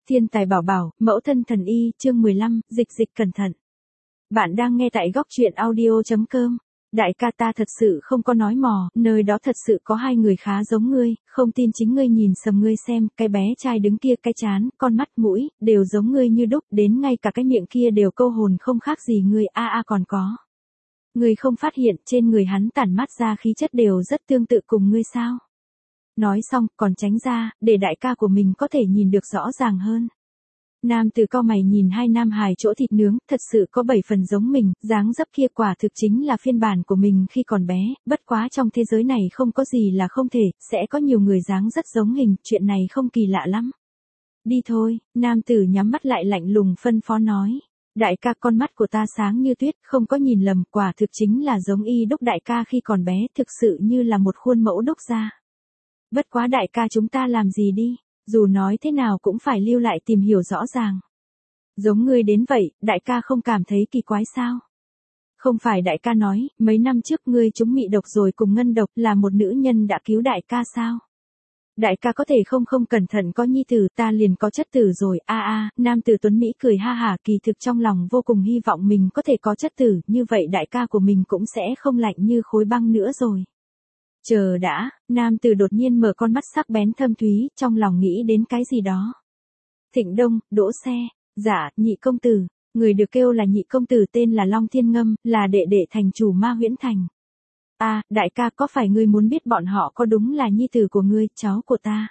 Thiên tài bảo bảo, mẫu thân thần y, chương 15, dịch dịch cẩn thận. Bạn đang nghe tại góc truyện audio.com. Đại ca ta thật sự không có nói mò, nơi đó thật sự có hai người khá giống ngươi, không tin chính ngươi nhìn sầm ngươi xem, cái bé trai đứng kia cái trán, con mắt mũi, đều giống ngươi như đúc, đến ngay cả cái miệng kia đều câu hồn không khác gì ngươi, còn có. Ngươi không phát hiện trên người hắn tản mát ra khí chất đều rất tương tự cùng ngươi sao? Nói xong, còn tránh ra, để đại ca của mình có thể nhìn được rõ ràng hơn. Nam tử cau mày nhìn hai nam hài chỗ thịt nướng, thật sự có 7 phần giống mình, dáng dấp kia quả thực chính là phiên bản của mình khi còn bé, bất quá trong thế giới này không có gì là không thể, sẽ có nhiều người dáng rất giống hình, chuyện này không kỳ lạ lắm. Đi thôi, nam tử nhắm mắt lại lạnh lùng phân phó nói. Đại ca, con mắt của ta sáng như tuyết, không có nhìn lầm, quả thực chính là giống y đúc đại ca khi còn bé, thực sự như là một khuôn mẫu đúc ra. Bất quá đại ca, chúng ta làm gì đi, dù nói thế nào cũng phải lưu lại tìm hiểu rõ ràng. Giống ngươi đến vậy, đại ca không cảm thấy kỳ quái sao? Không phải đại ca nói, mấy năm trước ngươi trúng mị độc rồi cùng ngân độc, là một nữ nhân đã cứu đại ca sao? Đại ca có thể không cẩn thận có nhi tử, ta liền có chất tử rồi. Nam tử Tuấn Mỹ cười ha hả, kỳ thực trong lòng vô cùng hy vọng mình có thể có chất tử, như vậy đại ca của mình cũng sẽ không lạnh như khối băng nữa rồi. Chờ đã, nam tử đột nhiên mở con mắt sắc bén thâm thúy, trong lòng nghĩ đến cái gì đó. Thịnh Đông, đỗ xe, dạ, nhị công tử, người được kêu là nhị công tử tên là Long Thiên Ngâm, là đệ đệ thành chủ Ma Huyễn Thành. Đại ca, có phải ngươi muốn biết bọn họ có đúng là nhi tử của ngươi, cháu của ta?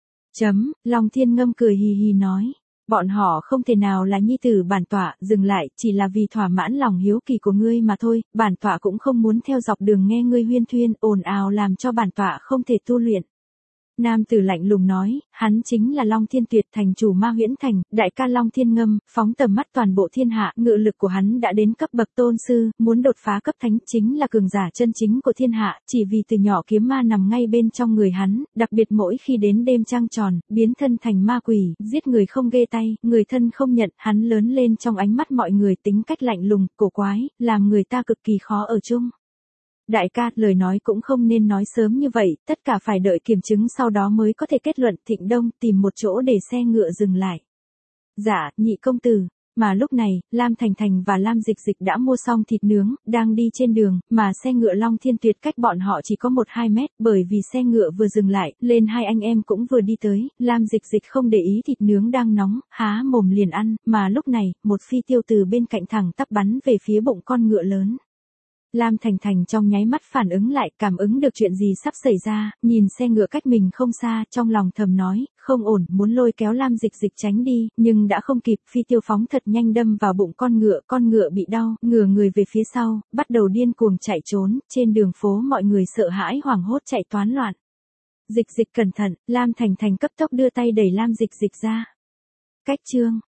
Long Thiên Ngâm cười hì hì nói. Bọn họ không thể nào là nhi tử bản tọa, dừng lại, chỉ là vì thỏa mãn lòng hiếu kỳ của ngươi mà thôi, bản tọa cũng không muốn theo dọc đường nghe ngươi huyên thuyên, ồn ào làm cho bản tọa không thể tu luyện. Nam tử lạnh lùng nói, hắn chính là Long Thiên Tuyệt, thành chủ Ma Huyễn Thành, đại ca Long Thiên Ngâm, phóng tầm mắt toàn bộ thiên hạ, ngự lực của hắn đã đến cấp bậc tôn sư, muốn đột phá cấp thánh, chính là cường giả chân chính của thiên hạ, chỉ vì từ nhỏ kiếm ma nằm ngay bên trong người hắn, đặc biệt mỗi khi đến đêm trăng tròn, biến thân thành ma quỷ, giết người không ghê tay, người thân không nhận, hắn lớn lên trong ánh mắt mọi người tính cách lạnh lùng, cổ quái, làm người ta cực kỳ khó ở chung. Đại ca, lời nói cũng không nên nói sớm như vậy, tất cả phải đợi kiểm chứng sau đó mới có thể kết luận. Thịnh Đông, tìm một chỗ để xe ngựa dừng lại. Dạ, nhị công tử. Mà lúc này, Lam Thành Thành và Lam Dịch Dịch đã mua xong thịt nướng, đang đi trên đường, mà xe ngựa Long Thiên Tuyệt cách bọn họ chỉ có 1-2 mét, bởi vì xe ngựa vừa dừng lại, lên hai anh em cũng vừa đi tới, Lam Dịch Dịch không để ý thịt nướng đang nóng, há mồm liền ăn, mà lúc này, một phi tiêu từ bên cạnh thẳng tắp bắn về phía bụng con ngựa lớn. Lam Thành Thành trong nháy mắt phản ứng lại, cảm ứng được chuyện gì sắp xảy ra, nhìn xe ngựa cách mình không xa, trong lòng thầm nói, không ổn, muốn lôi kéo Lam Dịch Dịch tránh đi, nhưng đã không kịp, phi tiêu phóng thật nhanh đâm vào bụng con ngựa bị đau, ngửa người về phía sau, bắt đầu điên cuồng chạy trốn, trên đường phố mọi người sợ hãi hoảng hốt chạy toán loạn. Dịch Dịch cẩn thận, Lam Thành Thành cấp tốc đưa tay đẩy Lam Dịch Dịch ra. Cách chương